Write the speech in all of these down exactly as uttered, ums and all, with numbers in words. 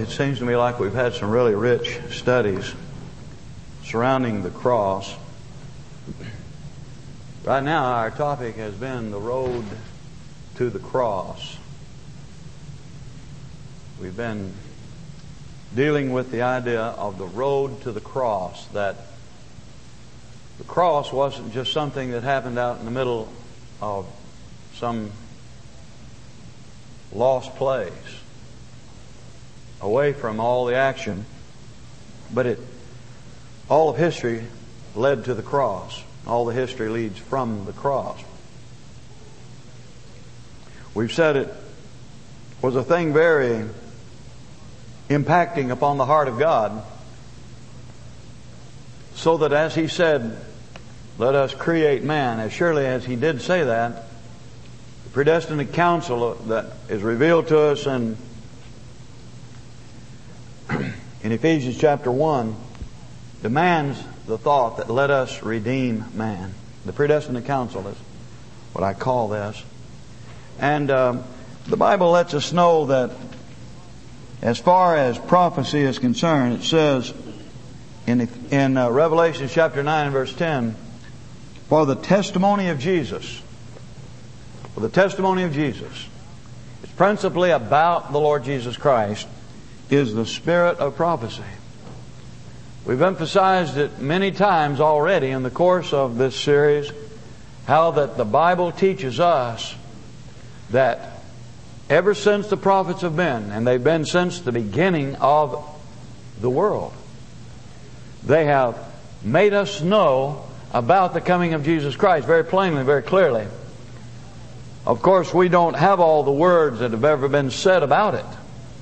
it seems to me like we've had some really rich studies surrounding the cross. Right now, our topic has been the road to the cross. We've been dealing with the idea of the road to the cross, that the cross wasn't just something that happened out in the middle of some lost place, away from all the action, but it all of history led to the cross. All the history leads from the cross. We've said it was a thing very impacting upon the heart of God, so that as He said, let us create man, as surely as He did say that, the predestinate counsel that is revealed to us in, in Ephesians chapter one demands the thought that let us redeem man. The predestinate counsel is what I call this. And um, the Bible lets us know that as far as prophecy is concerned, it says in, in uh, Revelation chapter nine and verse ten, for the testimony of Jesus, for the testimony of Jesus, it's principally about the Lord Jesus Christ, is the spirit of prophecy. We've emphasized it many times already in the course of this series, how that the Bible teaches us that ever since the prophets have been, and they've been since the beginning of the world, they have made us know about the coming of Jesus Christ very plainly, very clearly. Of course, we don't have all the words that have ever been said about it.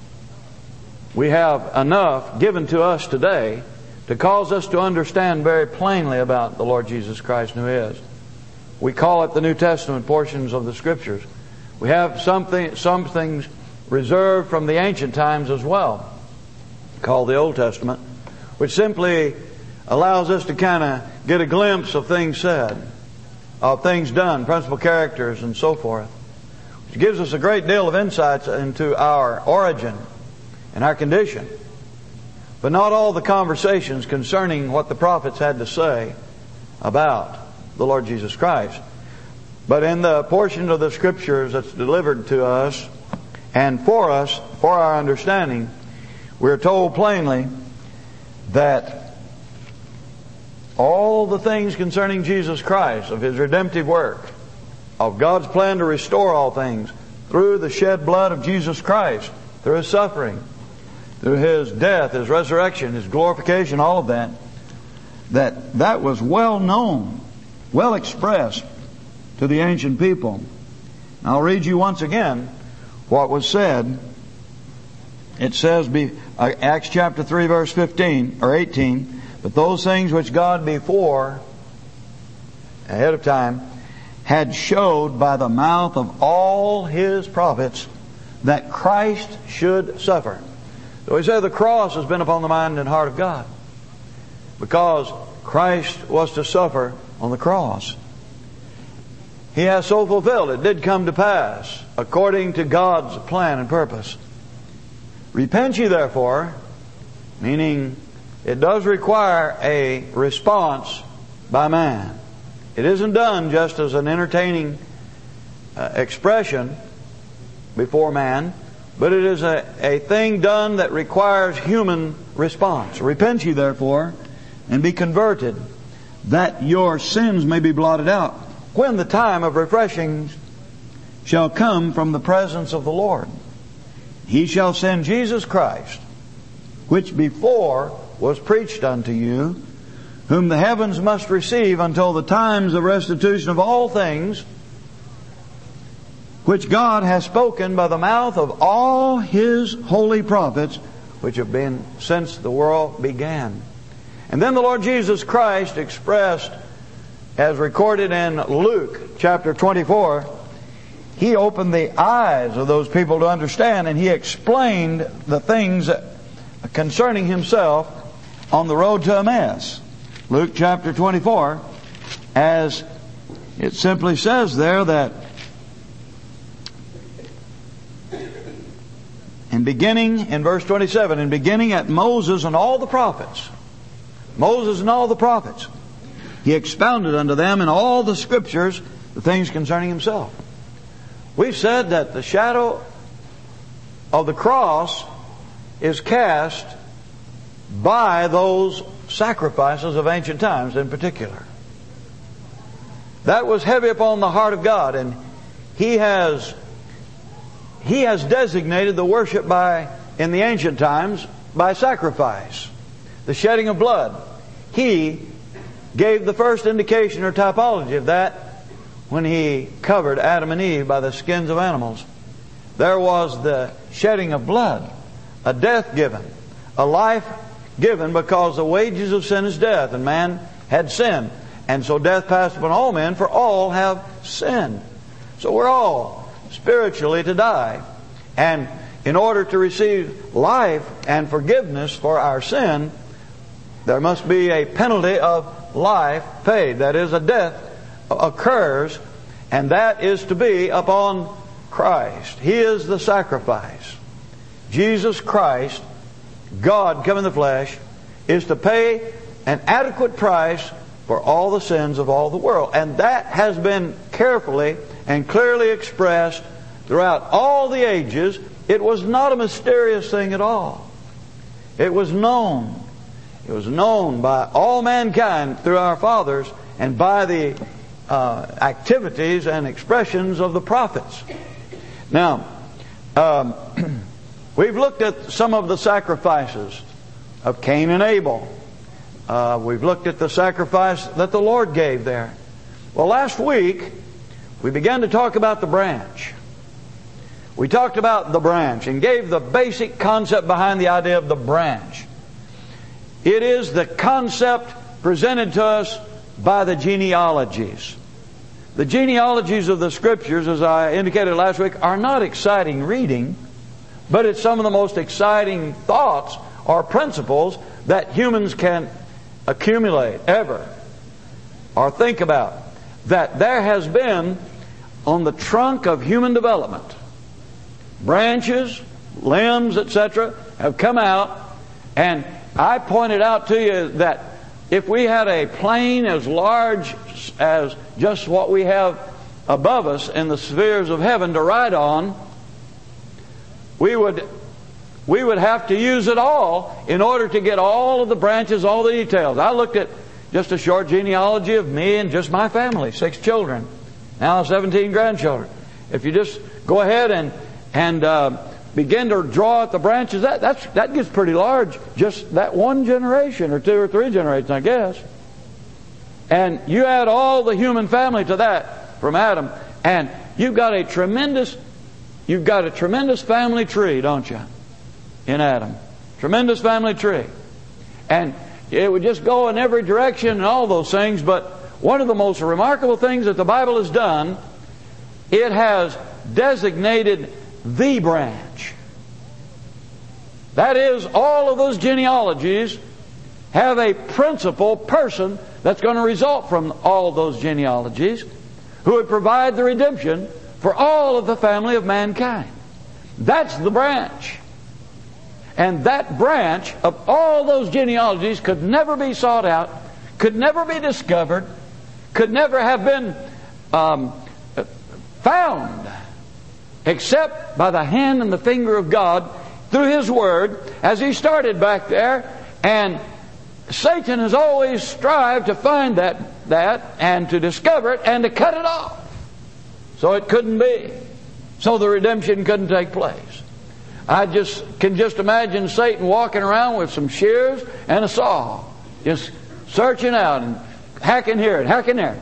We have enough given to us today to cause us to understand very plainly about the Lord Jesus Christ and who He is. We call it the New Testament portions of the Scriptures. We have something, some things reserved from the ancient times as well, called the Old Testament, which simply allows us to kind of get a glimpse of things said, of things done, principal characters and so forth, which gives us a great deal of insights into our origin and our condition. But not all the conversations concerning what the prophets had to say about the Lord Jesus Christ. But in the portion of the Scriptures that's delivered to us and for us, for our understanding, we're told plainly that all the things concerning Jesus Christ, of His redemptive work, of God's plan to restore all things through the shed blood of Jesus Christ, through His suffering, through His death, His resurrection, His glorification, all of that, that that was well known, well expressed to the ancient people. I'll read you once again what was said. It says, be, uh, Acts chapter three verse fifteen or eighteen, but those things which God before, ahead of time, had showed by the mouth of all His prophets that Christ should suffer. So we say the cross has been upon the mind and heart of God, because Christ was to suffer on the cross. He has so fulfilled it. Did come to pass according to God's plan and purpose. Repent ye therefore, meaning it does require a response by man. It isn't done just as an entertaining uh, expression before man, but it is a, a thing done that requires human response. Repent ye therefore, and be converted, that your sins may be blotted out, when the time of refreshing shall come from the presence of the Lord. He shall send Jesus Christ, which before was preached unto you, whom the heavens must receive until the times of restitution of all things, which God has spoken by the mouth of all His holy prophets, which have been since the world began. And then the Lord Jesus Christ expressed, as recorded in Luke chapter twenty-four, He opened the eyes of those people to understand, and He explained the things concerning Himself on the road to Emmaus. Luke chapter twenty-four, as it simply says there that in And beginning in verse twenty-seven, and beginning at Moses and all the prophets, Moses and all the prophets, he expounded unto them in all the Scriptures the things concerning himself. We've said that the shadow of the cross is cast by those sacrifices of ancient times in particular. That was heavy upon the heart of God, and He has He has designated the worship by in the ancient times by sacrifice, the shedding of blood. He gave the first indication or typology of that when He covered Adam and Eve by the skins of animals. There was the shedding of blood, a death given, a life given, because the wages of sin is death, and man had sinned. And so death passed upon all men, for all have sinned. So we're all spiritually to die. And in order to receive life and forgiveness for our sin, there must be a penalty of life paid. That is, a death occurs, and that is to be upon Christ. He is the sacrifice. Jesus Christ, God come in the flesh, is to pay an adequate price for all the sins of all the world. And that has been carefully and clearly expressed throughout all the ages. It was not a mysterious thing at all. It was known. It was known by all mankind through our fathers and by the uh, activities and expressions of the prophets. Now, um, we've looked at some of the sacrifices of Cain and Abel. Uh, we've looked at the sacrifice that the Lord gave there. Well, last week, we began to talk about the branch. We talked about the branch and gave the basic concept behind the idea of the branch. It is the concept presented to us by the genealogies. The genealogies of the Scriptures, as I indicated last week, are not exciting reading, but it's some of the most exciting thoughts or principles that humans can accumulate ever or think about. That there has been on the trunk of human development, branches, limbs, et cetera have come out, and I pointed out to you that if we had a plane as large as just what we have above us in the spheres of heaven to ride on, we would we would have to use it all in order to get all of the branches, all the details. I looked at just a short genealogy of me and just my family, six children, now seventeen grandchildren. If you just go ahead and and uh, begin to draw out the branches, that that's, that gets pretty large, just that one generation or two or three generations, I guess. And you add all the human family to that from Adam, and you've got a tremendous, you've got a tremendous family tree, don't you? In Adam, tremendous family tree, and it would just go in every direction and all those things. But one of the most remarkable things that the Bible has done, it has designated the branch. That is, all of those genealogies have a principal person that's going to result from all those genealogies, who would provide the redemption for all of the family of mankind. That's the branch. And that branch of all those genealogies could never be sought out, could never be discovered, could never have been um, found except by the hand and the finger of God through His Word, as He started back there. And Satan has always strived to find that, that and to discover it and to cut it off. So it couldn't be. So the redemption couldn't take place. I just can just imagine Satan walking around with some shears and a saw, just searching out and hacking here and hacking there.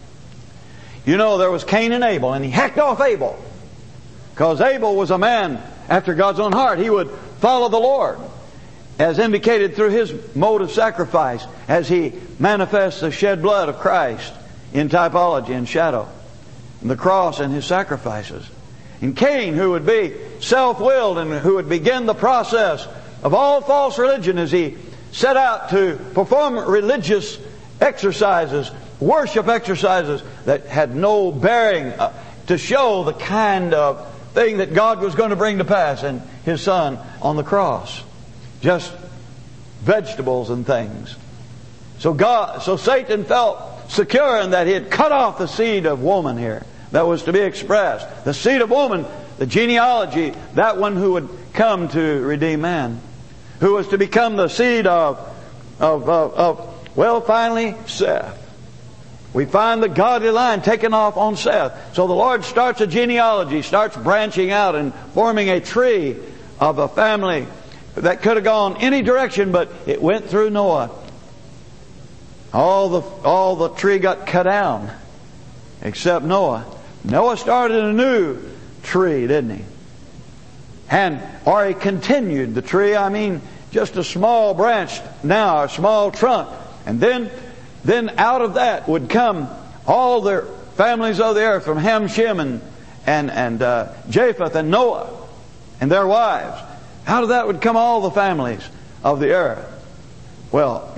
You know, there was Cain and Abel, and he hacked off Abel, because Abel was a man after God's own heart. He would follow the Lord, as indicated through his mode of sacrifice, as he manifests the shed blood of Christ in typology and shadow, and the cross and his sacrifices. And Cain, who would be self-willed and who would begin the process of all false religion as he set out to perform religious exercises, worship exercises that had no bearing uh, to show the kind of thing that God was going to bring to pass. And His Son on the cross. Just vegetables and things. So God, so Satan felt secure in that he had cut off the seed of woman here that was to be expressed. The seed of woman, the genealogy, that one who would come to redeem man, who was to become the seed of, of, of, of well, finally, Seth. We find the godly line taken off on Seth. So the Lord starts a genealogy, starts branching out and forming a tree of a family that could have gone any direction, but it went through Noah. All the all the tree got cut down, except Noah. Noah started a new tree, didn't he? And or he continued the tree. I mean, just a small branch now, a small trunk, and then then out of that would come all the families of the earth, from Ham, Shem, and and and uh, Japheth, and Noah, and their wives. Out of that would come all the families of the earth. Well,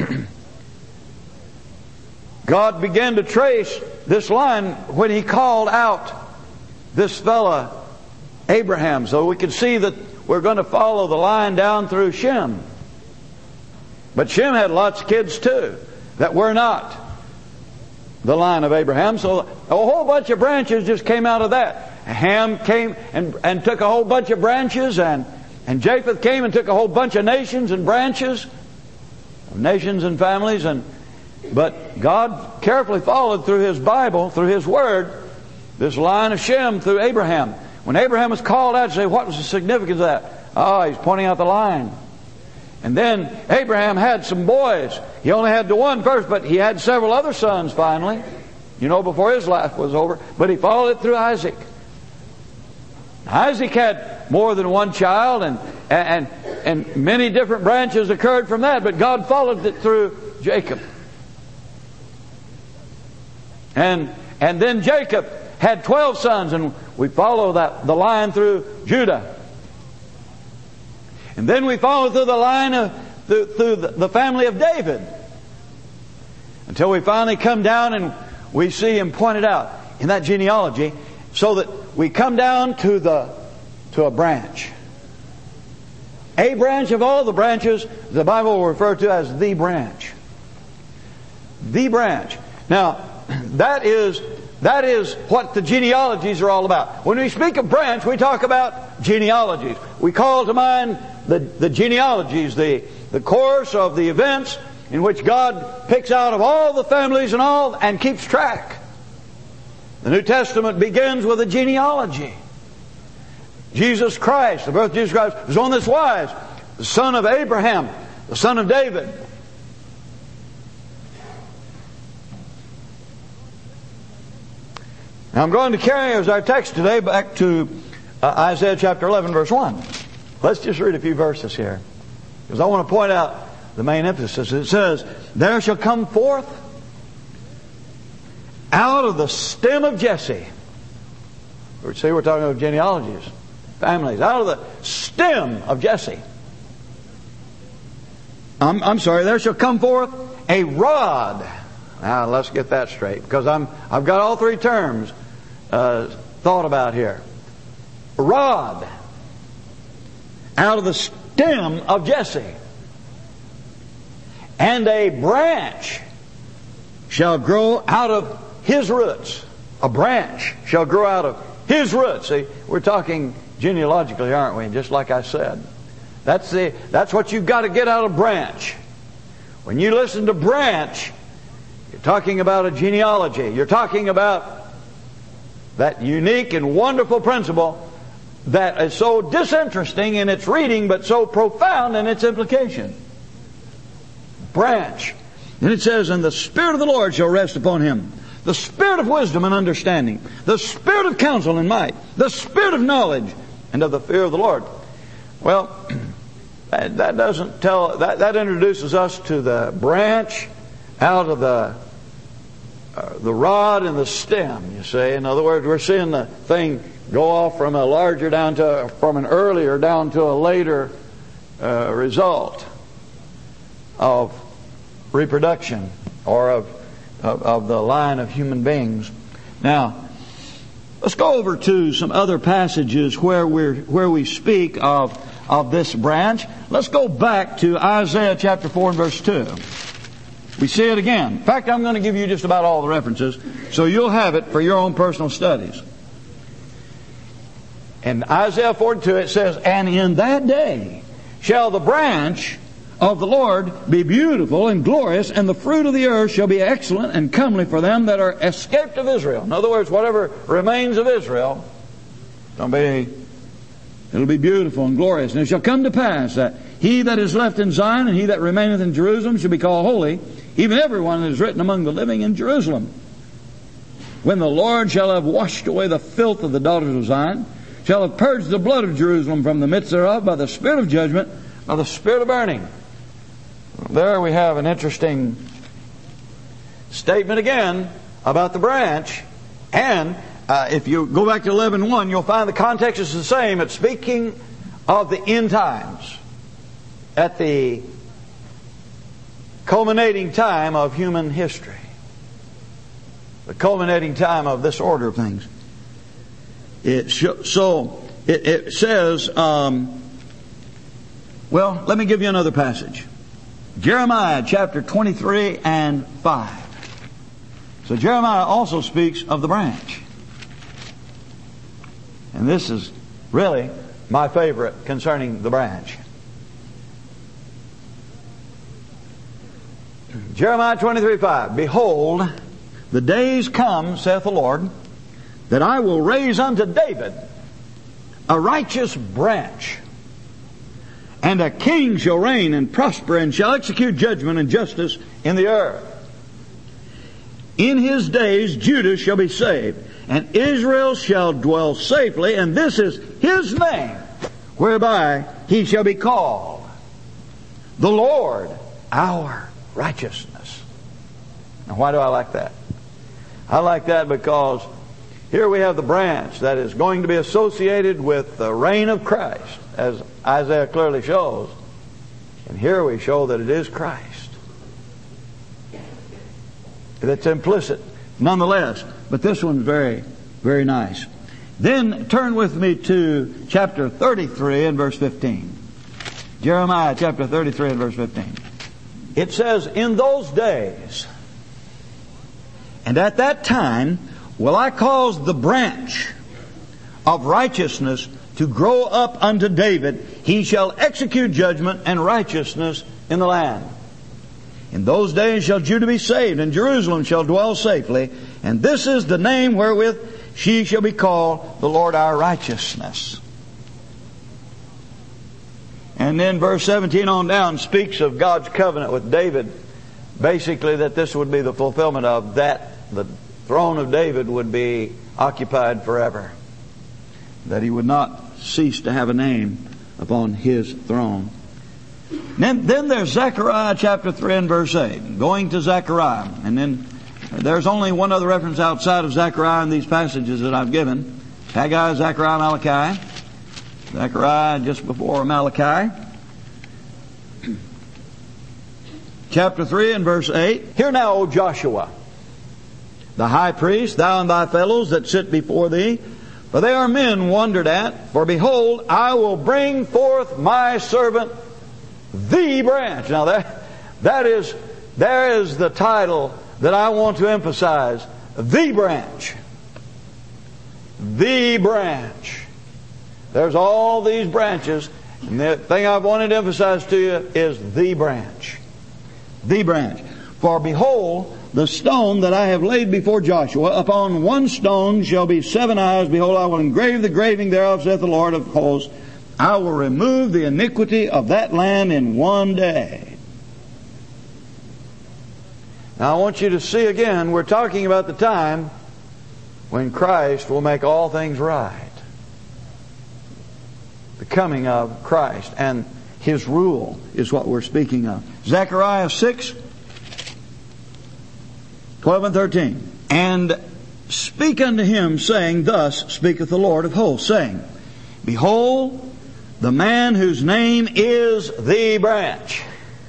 God began to trace this line when He called out this fella Abraham. So we could see that we're going to follow the line down through Shem. But Shem had lots of kids too that were not the line of Abraham. So a whole bunch of branches just came out of that. Ham came and, and took a whole bunch of branches, and, and Japheth came and took a whole bunch of nations and branches, nations and families. And but God carefully followed through His Bible, through His Word, this line of Shem through Abraham. When Abraham was called out to say, what was the significance of that? Oh, he's pointing out the line. And then Abraham had some boys. He only had the one first, but he had several other sons finally, you know, before his life was over. But he followed it through Isaac. Isaac had more than one child, and and and many different branches occurred from that, but God followed it through Jacob. And and then Jacob had twelve sons, and we follow that the line through Judah. And then we follow through the line of through, through the, the family of David, until we finally come down and we see him pointed out in that genealogy, so that we come down to the to a branch. A branch of all the branches, the Bible will refer to as the branch. The branch. Now, that is that is what the genealogies are all about. When we speak of branch, we talk about genealogies. We call to mind the, the genealogies, the, the course of the events in which God picks out of all the families and all and keeps track. The New Testament begins with a genealogy. Jesus Christ, the birth of Jesus Christ, was on this wise: the son of Abraham, the son of David. Now I'm going to carry as our text today back to uh, Isaiah chapter eleven, verse one. Let's just read a few verses here, because I want to point out the main emphasis. It says, "There shall come forth out of the stem of Jesse." See, we're talking about genealogies, families. Out of the stem of Jesse. I'm, I'm sorry, there shall come forth a rod. Now let's get that straight, because I'm I've got all three terms uh, thought about here. A rod out of the stem of Jesse, and a branch shall grow out of his roots. A branch shall grow out of his roots. See, we're talking genealogically, aren't we? Just like I said, that's the that's what you've got to get out of branch. When you listen to branch, you're talking about a genealogy. You're talking about that unique and wonderful principle that is so disinteresting in its reading, but so profound in its implication. Branch. And it says, "And the Spirit of the Lord shall rest upon him, the Spirit of wisdom and understanding, the Spirit of counsel and might, the Spirit of knowledge and of the fear of the Lord." Well, that, that doesn't tell, that, that introduces us to the branch out of the uh, the rod and the stem, you see. In other words, we're seeing the thing go off from a larger down to, from an earlier down to a later uh, result of reproduction, or of, of of the line of human beings. Now, let's go over to some other passages where we're where we speak of of this branch. Let's go back to Isaiah chapter four and verse two. We see it again. In fact, I'm going to give you just about all the references, so you'll have it for your own personal studies. In Isaiah forty-two it says, "And in that day shall the branch of the Lord be beautiful and glorious, and the fruit of the earth shall be excellent and comely for them that are escaped of Israel." In other words, whatever remains of Israel, it'll be, it'll be beautiful and glorious. And it shall come to pass that he that is left in Zion and he that remaineth in Jerusalem shall be called holy, even everyone that is written among the living in Jerusalem. When the Lord shall have washed away the filth of the daughters of Zion, shall have purged the blood of Jerusalem from the midst thereof by the spirit of judgment, by the spirit of burning. There we have an interesting statement again about the branch. And uh, if you go back to eleven one, you'll find the context is the same. It's speaking of the end times, at the culminating time of human history, the culminating time of this order of things. It sh- so it, it says, um, well, let me give you another passage. Jeremiah chapter twenty-three and five. So Jeremiah also speaks of the branch. And this is really my favorite concerning the branch. Jeremiah twenty-three five. "Behold, the days come, saith the Lord, that I will raise unto David a righteous branch, and a king shall reign and prosper, and shall execute judgment and justice in the earth. In his days Judah shall be saved, and Israel shall dwell safely, and this is his name, whereby he shall be called, the Lord our righteousness." Now, why do I like that? I like that because here we have the branch that is going to be associated with the reign of Christ, as Isaiah clearly shows. And here we show that it is Christ. That's implicit, nonetheless. But this one's very, very nice. Then turn with me to chapter thirty-three and verse fifteen. Jeremiah chapter thirty-three and verse fifteen. It says, "In those days, and at that time, will I cause the branch of righteousness to grow up unto David. He shall execute judgment and righteousness in the land. In those days shall Judah be saved, and Jerusalem shall dwell safely. And this is the name wherewith she shall be called, the Lord our righteousness." And then verse seventeen on down speaks of God's covenant with David. Basically that this would be the fulfillment of that. The throne of David would be occupied forever. That he would not cease to have a name upon his throne. Then, then there's Zechariah chapter three and verse eight. Going to Zechariah. And then there's only one other reference outside of Zechariah in these passages that I've given. Haggai, Zechariah, Malachi. Zechariah just before Malachi. Chapter three and verse eight. "Hear now, O Joshua, the high priest, thou and thy fellows that sit before thee, for they are men wondered at. For behold, I will bring forth my servant, the branch." Now that, that is, there is the title that I want to emphasize. The branch. The branch. There's all these branches, and the thing I've wanted to emphasize to you is the branch. The branch. "For behold, the stone that I have laid before Joshua, upon one stone shall be seven eyes. Behold, I will engrave the graving thereof, saith the Lord of hosts. I will remove the iniquity of that land in one day." Now I want you to see again, we're talking about the time when Christ will make all things right. The coming of Christ and His rule is what we're speaking of. Zechariah six, twelve and thirteen. "And speak unto him, saying, Thus speaketh the Lord of hosts, saying, Behold, the man whose name is the branch,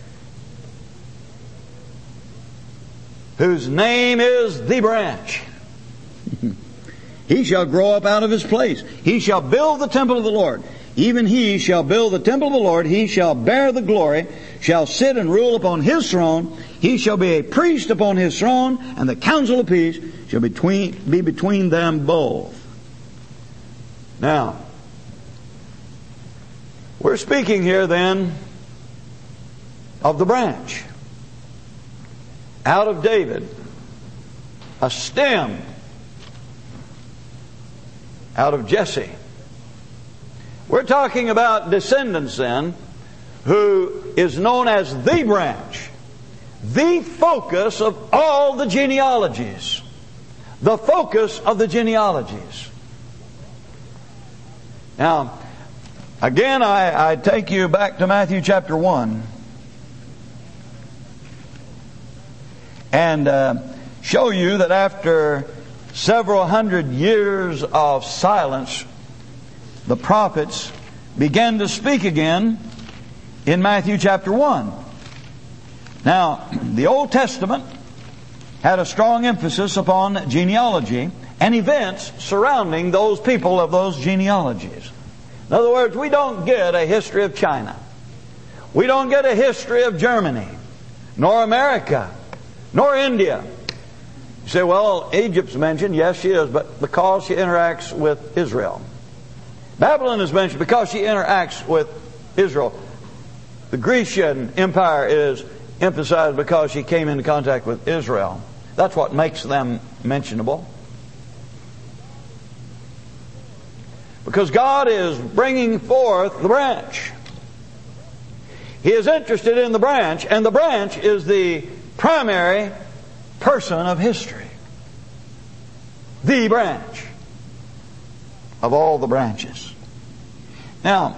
whose name is the branch, he shall grow up out of his place. He shall build the temple of the Lord. even he shall build the temple of the Lord, he shall bear the glory, shall sit and rule upon his throne, he shall be a priest upon his throne, and the counsel of peace shall between, be between them both. Now, we're speaking here then of the branch out of David, a stem out of Jesse. We're talking about descendants then, who is known as the branch, the focus of all the genealogies, the focus of the genealogies. Now, again, I, I take you back to Matthew chapter one and uh, show you that after several hundred years of silence, the prophets began to speak again in Matthew chapter one. Now, the Old Testament had a strong emphasis upon genealogy and events surrounding those people of those genealogies. In other words, we don't get a history of China. We don't get a history of Germany, nor America, nor India. You say, well, Egypt's mentioned. Yes, she is, but because she interacts with Israel. Babylon is mentioned because she interacts with Israel. The Grecian Empire is emphasized because she came into contact with Israel. That's what makes them mentionable. Because God is bringing forth the branch. He is interested in the branch, and the branch is the primary person of history. The branch of all the branches. Now,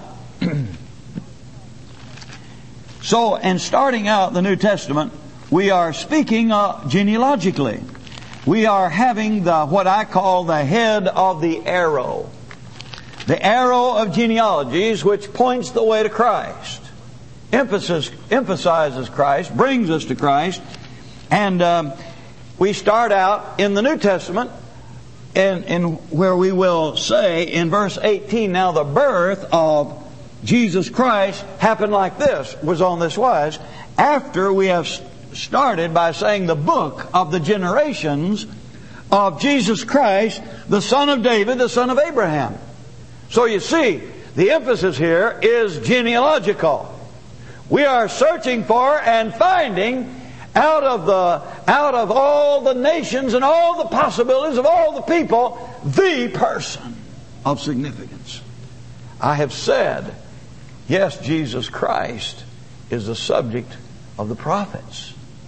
so in starting out the New Testament, we are speaking uh, genealogically. We are having the what I call the head of the arrow. The arrow of genealogies, which points the way to Christ. Emphasis, emphasizes Christ, brings us to Christ. And um, we start out in the New Testament in, in where we will say in verse eighteen, now the birth of Jesus Christ happened like this, was on this wise, after we have started by saying the book of the generations of Jesus Christ, the son of David, the son of Abraham. So you see, the emphasis here is genealogical. We are searching for and finding out of the out of all the nations and all the possibilities of all the people, the person of significance. I have said, yes, Jesus Christ is the subject of the prophets.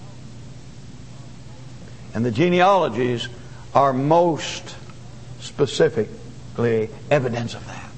And the genealogies are most specifically evidence of that.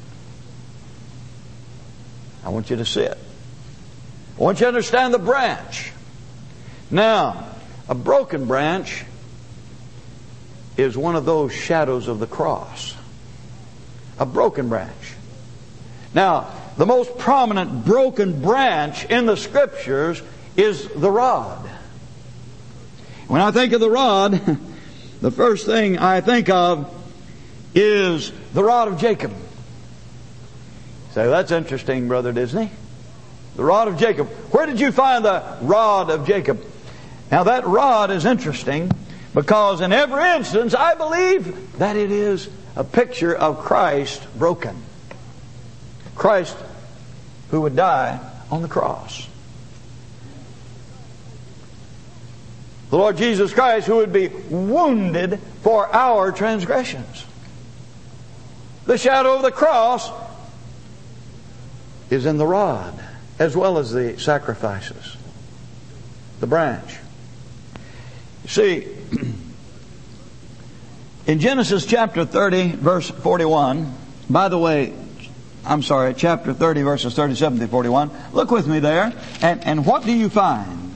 I want you to see it. I want you to understand the branch. Now, a broken branch is one of those shadows of the cross. A broken branch. Now, the most prominent broken branch in the Scriptures is the rod. When I think of the rod, the first thing I think of is the rod of Jacob. So that's interesting, Brother Disney. The rod of Jacob. Where did you find the rod of Jacob? Now that rod is interesting because in every instance I believe that it is a picture of Christ broken. Christ who would die on the cross. The Lord Jesus Christ who would be wounded for our transgressions. The shadow of the cross is in the rod as well as the sacrifices. The branch. You see, in Genesis chapter thirty, verse forty-one, by the way, I'm sorry, chapter thirty, verses thirty-seven to forty-one, look with me there, and, and what do you find?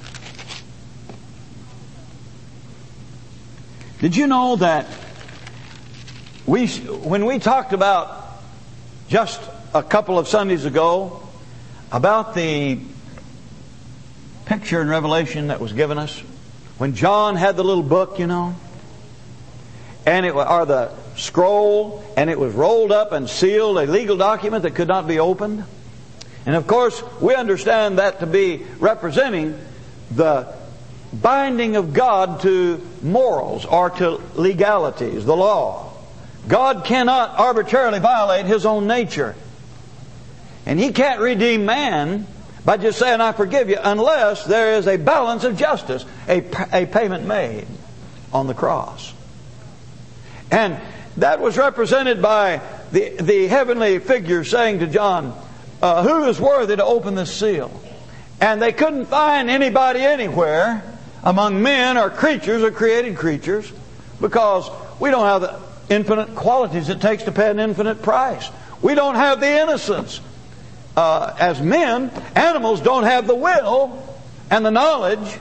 Did you know that we, when we talked about just a couple of Sundays ago about the picture in Revelation that was given us, when John had the little book, you know, and it or the scroll, and it was rolled up and sealed, a legal document that could not be opened. And of course, we understand that to be representing the binding of God to morals or to legalities, the law. God cannot arbitrarily violate His own nature. And He can't redeem man by just saying, I forgive you, unless there is a balance of justice, a, a payment made on the cross. And that was represented by the, the heavenly figure saying to John, uh, who is worthy to open this seal? And they couldn't find anybody anywhere among men or creatures or created creatures, because we don't have the infinite qualities it takes to pay an infinite price. We don't have the innocence. Uh, as men, animals don't have the will and the knowledge.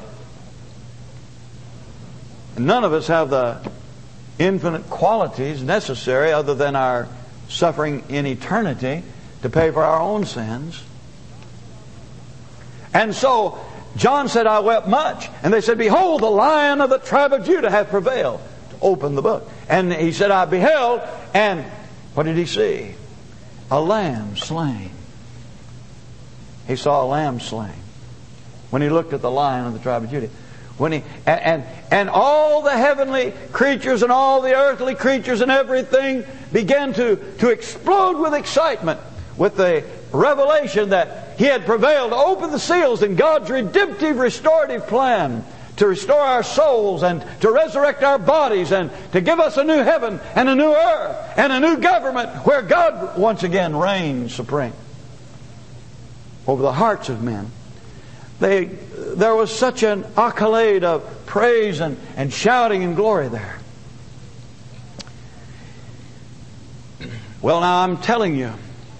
None of us have the infinite qualities necessary other than our suffering in eternity to pay for our own sins. And so John said, I wept much. And they said, behold, the Lion of the tribe of Judah hath prevailed to open the book. And he said, I beheld, and what did he see? A lamb slain. He saw a lamb slain when he looked at the Lion of the tribe of Judah. When he and, and and all the heavenly creatures and all the earthly creatures and everything began to, to explode with excitement with the revelation that He had prevailed to open the seals in God's redemptive, restorative plan to restore our souls and to resurrect our bodies and to give us a new heaven and a new earth and a new government where God once again reigns supreme over the hearts of men. They, there was such an accolade of praise and, and shouting and glory there. Well, now I'm telling you,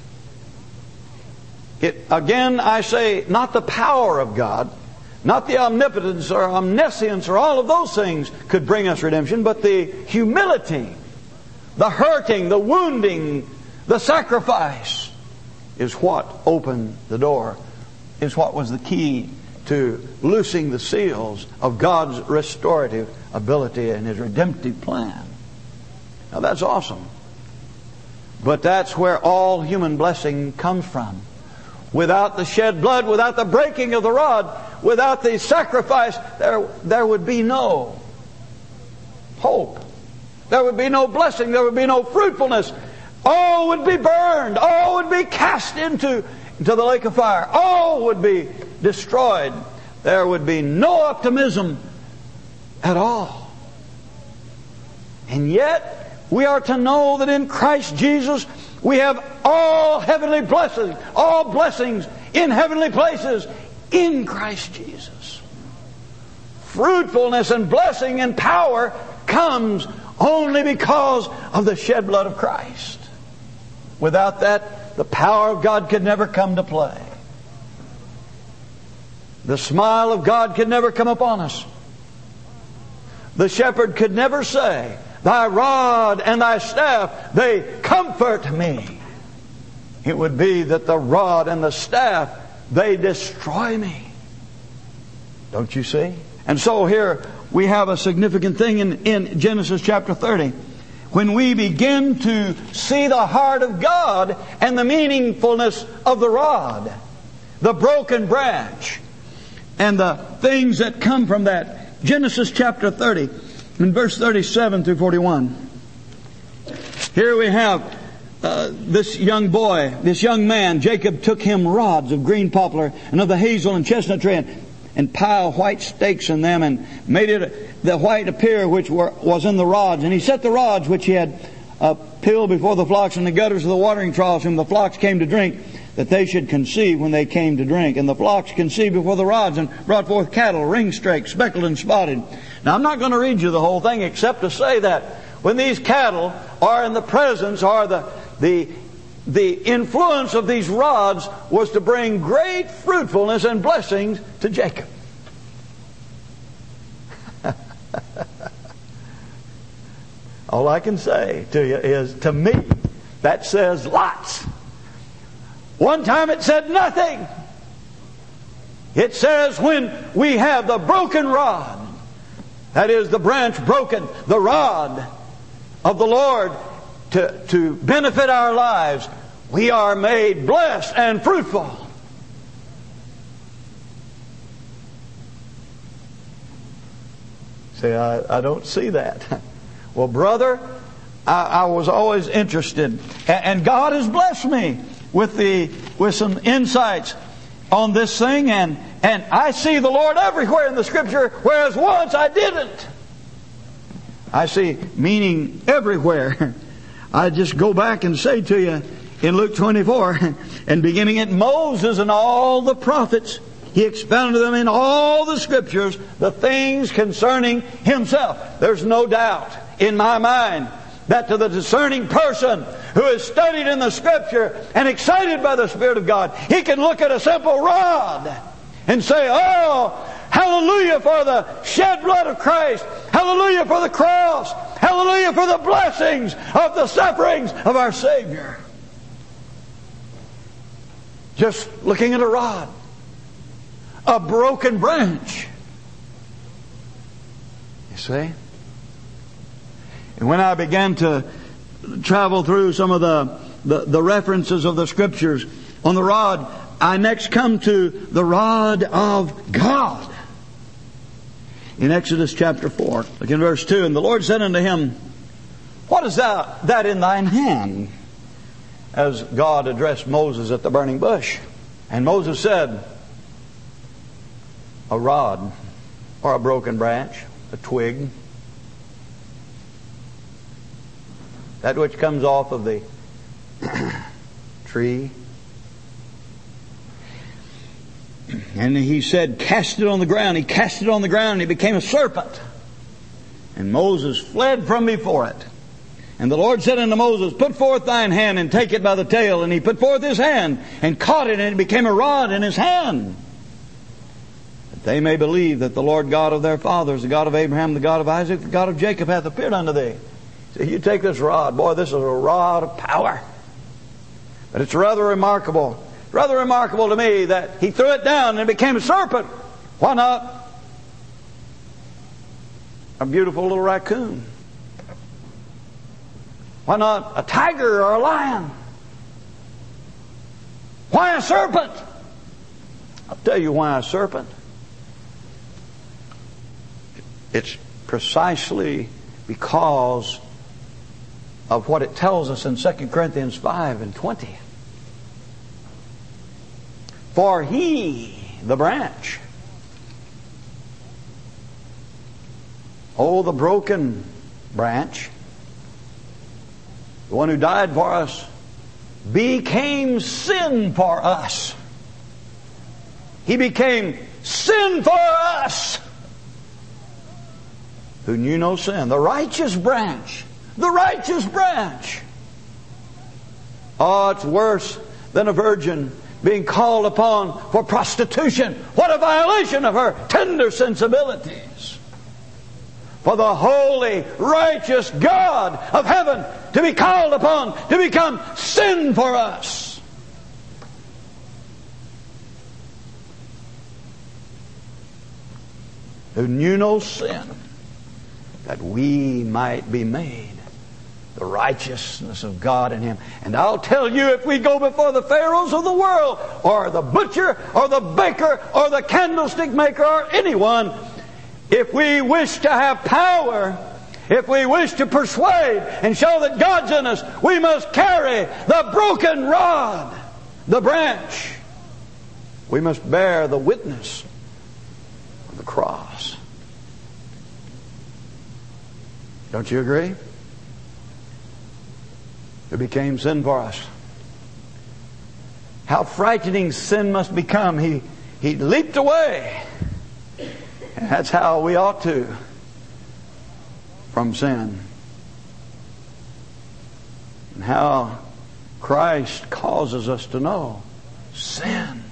it, again I say, not the power of God, not the omnipotence or omniscience or all of those things could bring us redemption, but the humility, the hurting, the wounding, the sacrifice is what opened the door, is what was the key to loosing the seals of God's restorative ability and His redemptive plan. Now that's awesome. But that's where all human blessing comes from. Without the shed blood, without the breaking of the rod, without the sacrifice, there, there would be no hope. There would be no blessing. There would be no fruitfulness. All would be burned. All would be cast into, into the lake of fire. All would be destroyed. There would be no optimism at all. And yet, we are to know that in Christ Jesus, we have all heavenly blessings, all blessings in heavenly places in Christ Jesus. Fruitfulness and blessing and power comes only because of the shed blood of Christ. Without that, the power of God could never come to play. The smile of God could never come upon us. The shepherd could never say, Thy rod and Thy staff, they comfort me. It would be that the rod and the staff, they destroy me. Don't you see? And so here we have a significant thing in, in Genesis chapter thirty. When we begin to see the heart of God and the meaningfulness of the rod, the broken branch, and the things that come from that. Genesis chapter thirty, in verse thirty-seven through forty-one. Here we have uh, this young boy, this young man. Jacob took him rods of green poplar and of the hazel and chestnut tree, and, and piled white stakes in them, and made it the white appear which were, was in the rods. And he set the rods which he had uh, peeled before the flocks in the gutters of the watering troughs, whom the flocks came to drink, that they should conceive when they came to drink. And the flocks conceived before the rods, and brought forth cattle, ring-straked, speckled and spotted. Now I'm not going to read you the whole thing, except to say that when these cattle are in the presence, or the the the influence of these rods was to bring great fruitfulness and blessings to Jacob. All I can say to you is, to me, that says lots. One time it said nothing. It says when we have the broken rod, that is, the branch broken, the rod of the Lord to, to benefit our lives, we are made blessed and fruitful. Say, I, I don't see that. Well, brother, I, I was always interested, and, and God has blessed me with the with some insights on this thing, and and I see the Lord everywhere in the Scripture, whereas once I didn't. I see meaning everywhere. I just go back and say to you in Luke twenty-four, and beginning at Moses and all the prophets, he expounded them in all the Scriptures, the things concerning Himself. There's no doubt in my mind that to the discerning person who is studied in the Scripture and excited by the Spirit of God, he can look at a simple rod and say, oh, hallelujah for the shed blood of Christ. Hallelujah for the cross. Hallelujah for the blessings of the sufferings of our Savior. Just looking at a rod. A broken branch. You see? And when I began to travel through some of the, the, the references of the Scriptures on the rod, I next come to the rod of God. In Exodus chapter four, look in verse two. And the Lord said unto him, what is that, that in thine hand? As God addressed Moses at the burning bush. And Moses said, a rod, or a broken branch, a twig. That which comes off of the tree. And he said, cast it on the ground. He cast it on the ground and it became a serpent. And Moses fled from before it. And the Lord said unto Moses, put forth thine hand and take it by the tail. And he put forth his hand and caught it, and it became a rod in his hand. That they may believe that the Lord God of their fathers, the God of Abraham, the God of Isaac, the God of Jacob hath appeared unto thee. So you take this rod. Boy, this is a rod of power. But it's rather remarkable. Rather remarkable to me that he threw it down and it became a serpent. Why not a beautiful little raccoon? Why not a tiger or a lion? Why a serpent? I'll tell you why a serpent. It's precisely because of what it tells us in Second Corinthians five and twenty. For he, the branch, oh, the broken branch, the one who died for us, became sin for us. He became sin for us, who knew no sin. The righteous branch. The righteous branch. Oh, it's worse than a virgin being called upon for prostitution. What a violation of her tender sensibilities. For the holy, righteous God of heaven to be called upon to become sin for us. Who knew no sin, that we might be made the righteousness of God in Him. And I'll tell you, if we go before the pharaohs of the world, or the butcher, or the baker, or the candlestick maker, or anyone, if we wish to have power, if we wish to persuade and show that God's in us, we must carry the broken rod, the branch. We must bear the witness of the cross. Don't you agree? It became sin for us. How frightening sin must become. He, he leaped away. And that's how we ought to from sin. And how Christ causes us to know sin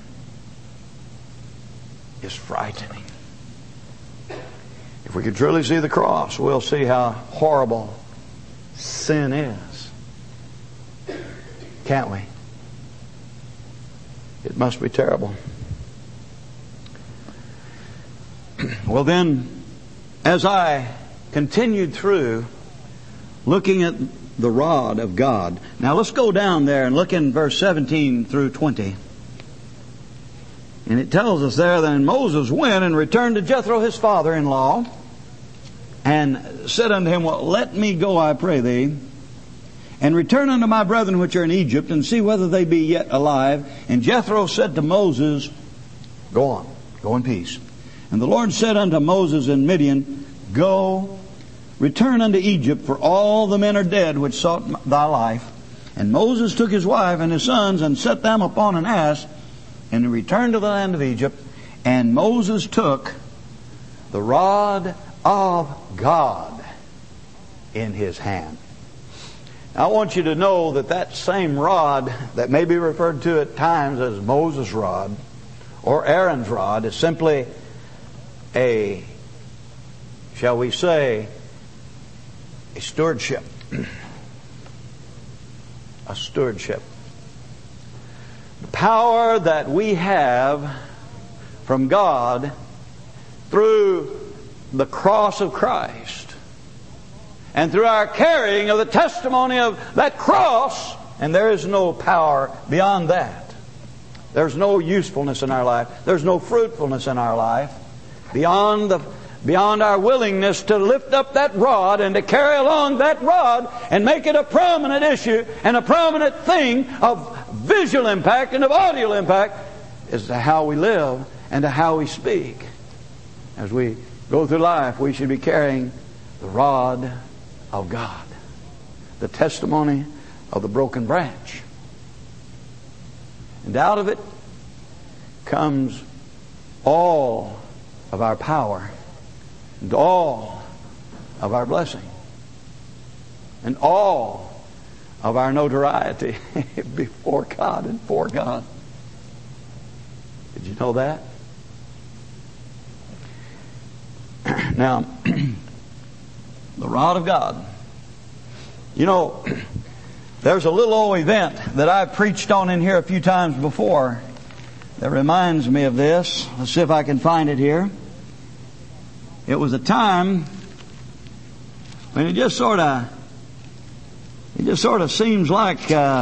is frightening. If we could truly see the cross, we'll see how horrible sin is. Can't we? It must be terrible. Well then, as I continued through looking at the rod of God. Now let's go down there and look in verse seventeen through twenty. And it tells us there, then Moses went and returned to Jethro his father-in-law, and said unto him, well, let me go, I pray thee, and return unto my brethren which are in Egypt, and see whether they be yet alive. And Jethro said to Moses, go on, go in peace. And the Lord said unto Moses in Midian, go, return unto Egypt, for all the men are dead which sought thy life. And Moses took his wife and his sons, and set them upon an ass, and he returned to the land of Egypt. And Moses took the rod of God in his hand. Now, I want you to know that that same rod that may be referred to at times as Moses' rod or Aaron's rod is simply a, shall we say, a stewardship. A stewardship. The power that we have from God through the cross of Christ and through our carrying of the testimony of that cross, and there is no power beyond that. There's no usefulness in our life. There's no fruitfulness in our life beyond the beyond our willingness to lift up that rod and to carry along that rod and make it a prominent issue and a prominent thing of visual impact and of audio impact as to how we live and to how we speak. As we go through life, we should be carrying the rod of God, the testimony of the broken branch. And out of it comes all of our power and all of our blessing and all of our notoriety before God and for God. Did you know that? Now, the rod of God. You know, there's a little old event that I've preached on in here a few times before that reminds me of this. Let's see if I can find it here. It was a time when it just sort of, it just sort of seems like uh,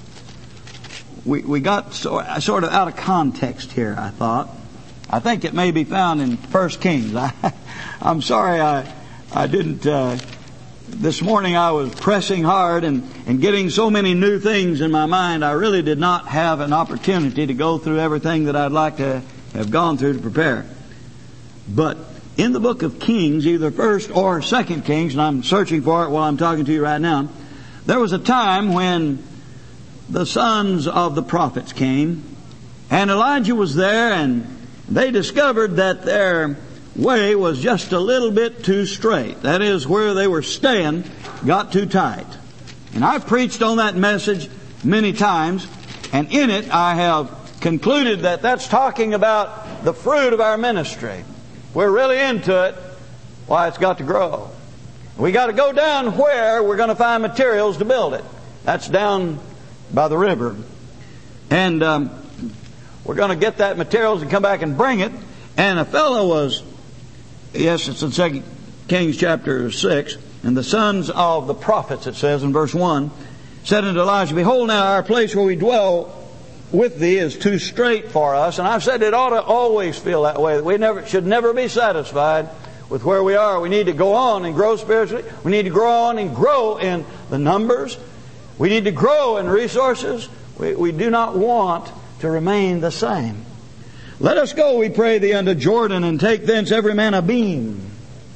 we we got so, sort of out of context here. I thought, I think it may be found in First Kings. I, I'm sorry I I didn't. Uh, this morning I was pressing hard and and getting so many new things in my mind. I really did not have an opportunity to go through everything that I'd like to have gone through to prepare. But in the book of Kings, either First or Second Kings, and I'm searching for it while I'm talking to you right now, there was a time when the sons of the prophets came, and Elijah was there, and they discovered that their way was just a little bit too straight. That is, where they were staying got too tight. And I've preached on that message many times, and in it I have concluded that that's talking about the fruit of our ministry. We're really into it. Why, it's got to grow. We got to go down where we're going to find materials to build it. That's down by the river. And um, we're going to get that materials and come back and bring it. And a fellow was, yes, it's in Second Kings chapter six, and the sons of the prophets, it says in verse one, said unto Elijah, behold, now our place where we dwell with thee is too straight for us. And I've said it ought to always feel that way, that we never should never be satisfied with where we are. We need to go on and grow spiritually. We need to grow on and grow in the numbers. We need to grow in resources. We, we do not want to remain the same. Let us go, we pray thee, unto Jordan, and take thence every man a beam.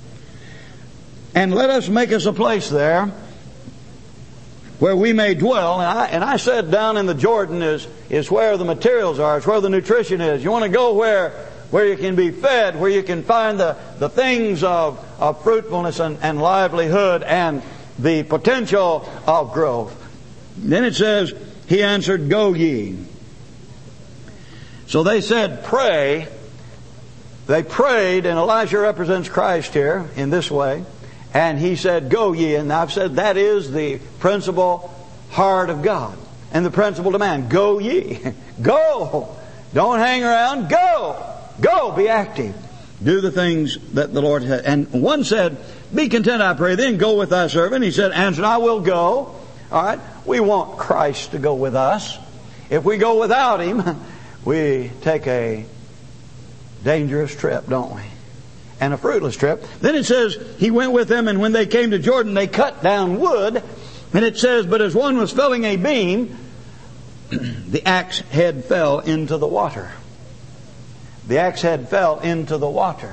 And let us make us a place there where we may dwell. And I, and I said down in the Jordan is, is where the materials are. It's where the nutrition is. You want to go where, where you can be fed, where you can find the, the things of, of fruitfulness and, and livelihood and the potential of growth. Then it says, he answered, go ye. So they said, pray. They prayed, and Elijah represents Christ here in this way. And he said, go ye. And I've said that is the principal heart of God and the principal demand. Go ye. Go. Don't hang around. Go. Go. Be active. Do the things that the Lord has. And one said, be content, I pray, then go with thy servant. He said, answered, I will go. All right. We want Christ to go with us. If we go without Him, we take a dangerous trip, don't we? And a fruitless trip. Then it says, He went with them, and when they came to Jordan, they cut down wood. And it says, but as one was felling a beam, the axe head fell into the water. The axe head fell into the water.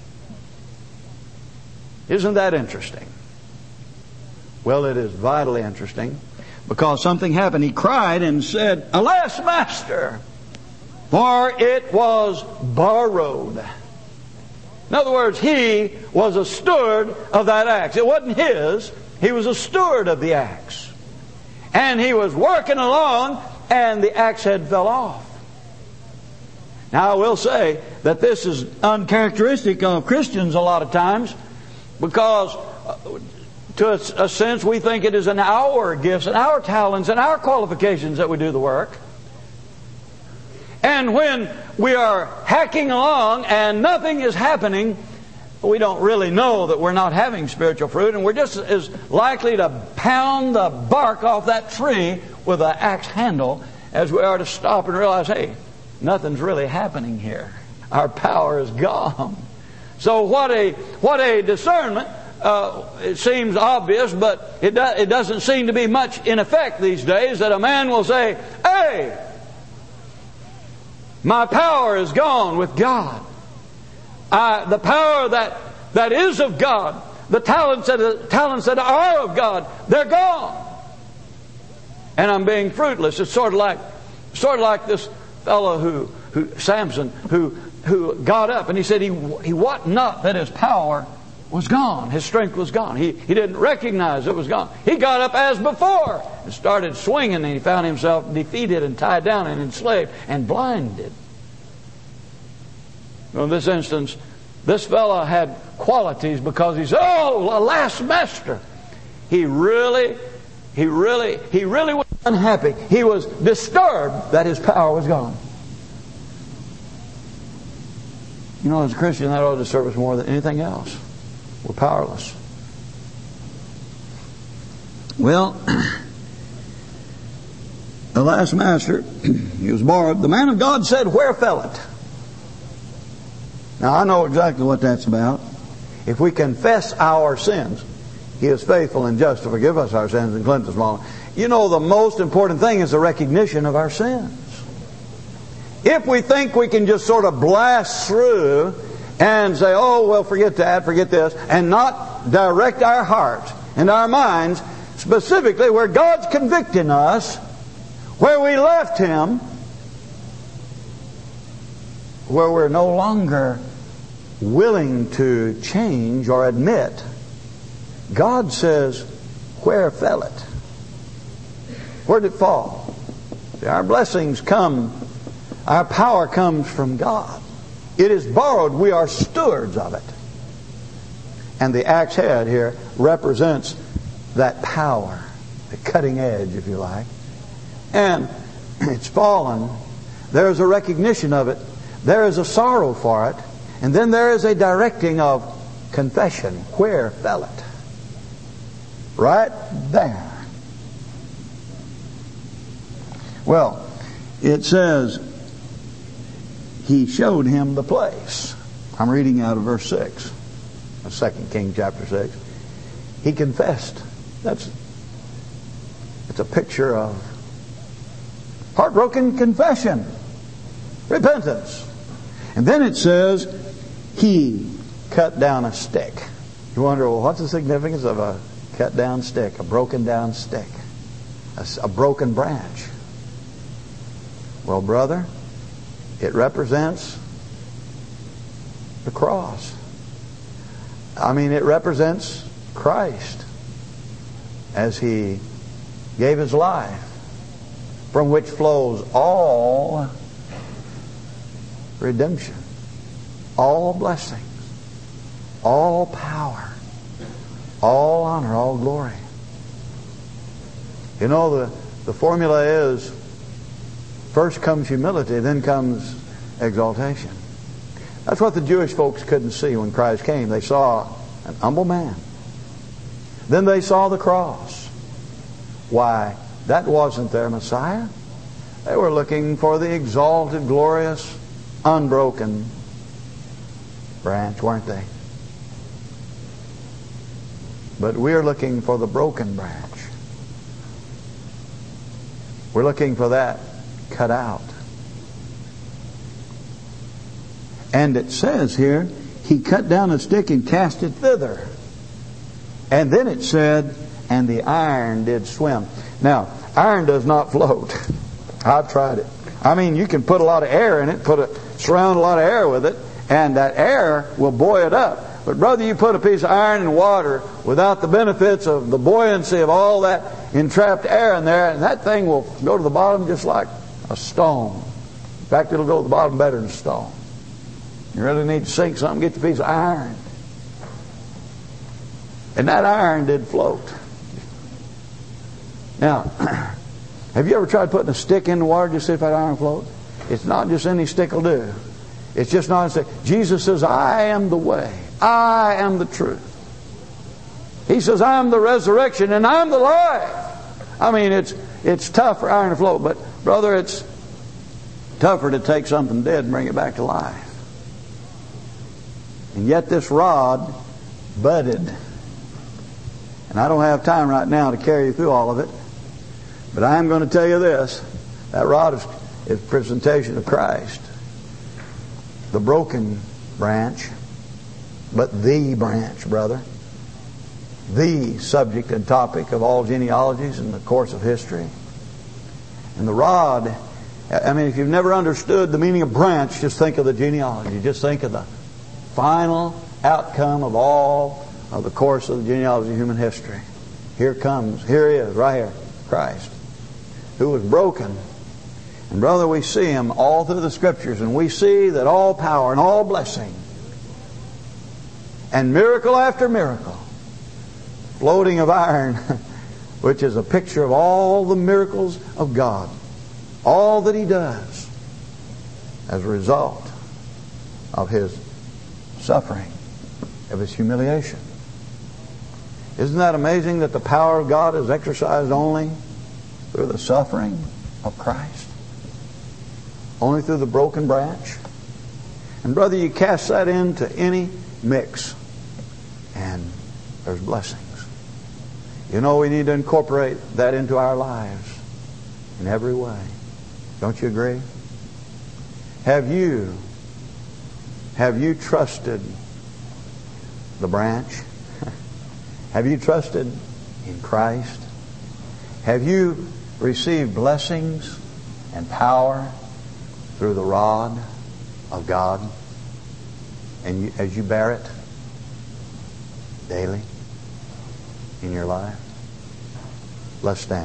Isn't that interesting? Well, it is vitally interesting, because something happened. He cried and said, Alas, Master, for it was borrowed. In other words, he was a steward of that axe. It wasn't his. He was a steward of the axe. And he was working along, and the axe head fell off. Now, I will say that this is uncharacteristic of Christians a lot of times, because to a, a sense we think it is in our gifts and our talents and our qualifications that we do the work. And when we are hacking along and nothing is happening, we don't really know that we're not having spiritual fruit, and we're just as likely to pound the bark off that tree with an axe handle as we are to stop and realize, hey, nothing's really happening here. Our power is gone. So what a what a discernment. Uh, it seems obvious, but it, do, it doesn't seem to be much in effect these days, that a man will say, hey, my power is gone with God. I, the power that, that is of God, the talents that, the talents that are of God, they're gone. And I'm being fruitless. It's sort of like, sort of like this fellow who, who Samson, who, who got up and he said he, he wot not that his power was gone. His strength was gone. He, he didn't recognize it was gone. He got up as before and started swinging, and he found himself defeated and tied down and enslaved and blinded. In this instance, this fellow had qualities because he said, oh, alas, Master. He really, he really, he really was unhappy. He was disturbed that his power was gone. You know, as a Christian, that ought to disturb us more than anything else. We're powerless. Well, alas, Master, he was borrowed. The man of God said, where fell it? Now, I know exactly what that's about. If we confess our sins, He is faithful and just to forgive us our sins and cleanse us from all. You know, the most important thing is the recognition of our sins. If we think we can just sort of blast through and say, oh, well, forget that, forget this, and not direct our heart and our minds specifically where God's convicting us, where we left Him, where we're no longer willing to change or admit, God says, where fell it? Where did it fall? See, our blessings come, our power comes from God. It is borrowed. We are stewards of it. And the axe head here represents that power, the cutting edge, if you like. And it's fallen. There is a recognition of it. There is a sorrow for it. And then there is a directing of confession. Where fell it? Right there. Well, it says, He showed him the place. I'm reading out of verse six of Second Kings chapter six. He confessed. That's it's a picture of heartbroken confession, repentance. And then it says, he cut down a stick. You wonder, well, what's the significance of a cut down stick, a broken down stick, a, a broken branch? Well, brother, it represents the cross. I mean, it represents Christ as He gave His life, from which flows all redemption, all blessings, all power, all honor, all glory. You know, the, the formula is, first comes humility, then comes exaltation. That's what the Jewish folks couldn't see when Christ came. They saw An humble man. Then they saw the cross. Why, that wasn't their Messiah. They were looking for the exalted, glorious, unbroken branch, weren't they? But we're looking for the broken branch. We're looking for that cut out. And it says here, he cut down a stick and cast it thither. And then it said, and the iron did swim. Now, iron does not float. I've tried it. I mean, you can put a lot of air in it, put a surround a lot of air with it, and that air will buoy it up. But brother, you put a piece of iron in water without the benefits of the buoyancy of all that entrapped air in there, and that thing will go to the bottom just like a stone. In fact, it'll go to the bottom better than a stone. You really need to sink something, get the piece of iron. And that iron did float. Now, have you ever tried putting a stick in the water just to see if that iron floats? It's not just any stick will do. It's just not a stick. Jesus says, I am the way. I am the truth. He says, I am the resurrection and I am the life. I mean, it's it's tough for iron to float, but brother, it's tougher to take something dead and bring it back to life. And yet this rod budded. And I don't have time right now to carry you through all of it. But I am going to tell you this. That rod is, is a presentation of Christ. The broken branch. But the branch, brother. The subject and topic of all genealogies in the course of history. And the rod, I mean, if you've never understood the meaning of branch, just think of the genealogy. Just think of the final outcome of all of the course of the genealogy of human history. Here comes, here he is, right here, Christ, who was broken. And brother, we see him all through the Scriptures, and we see that all power and all blessing and miracle after miracle, floating of iron, which is a picture of all the miracles of God, all that he does as a result of his suffering, of his humiliation. Isn't that amazing that the power of God is exercised only through the suffering of Christ? Only through the broken branch? And brother, you cast that into any mix and there's blessings. You know, we need to incorporate that into our lives in every way. Don't you agree? Have you have you trusted the branch? Have you trusted in Christ? Have you received blessings and power through the rod of God? And you, as you bear it daily in your life? Let's stand.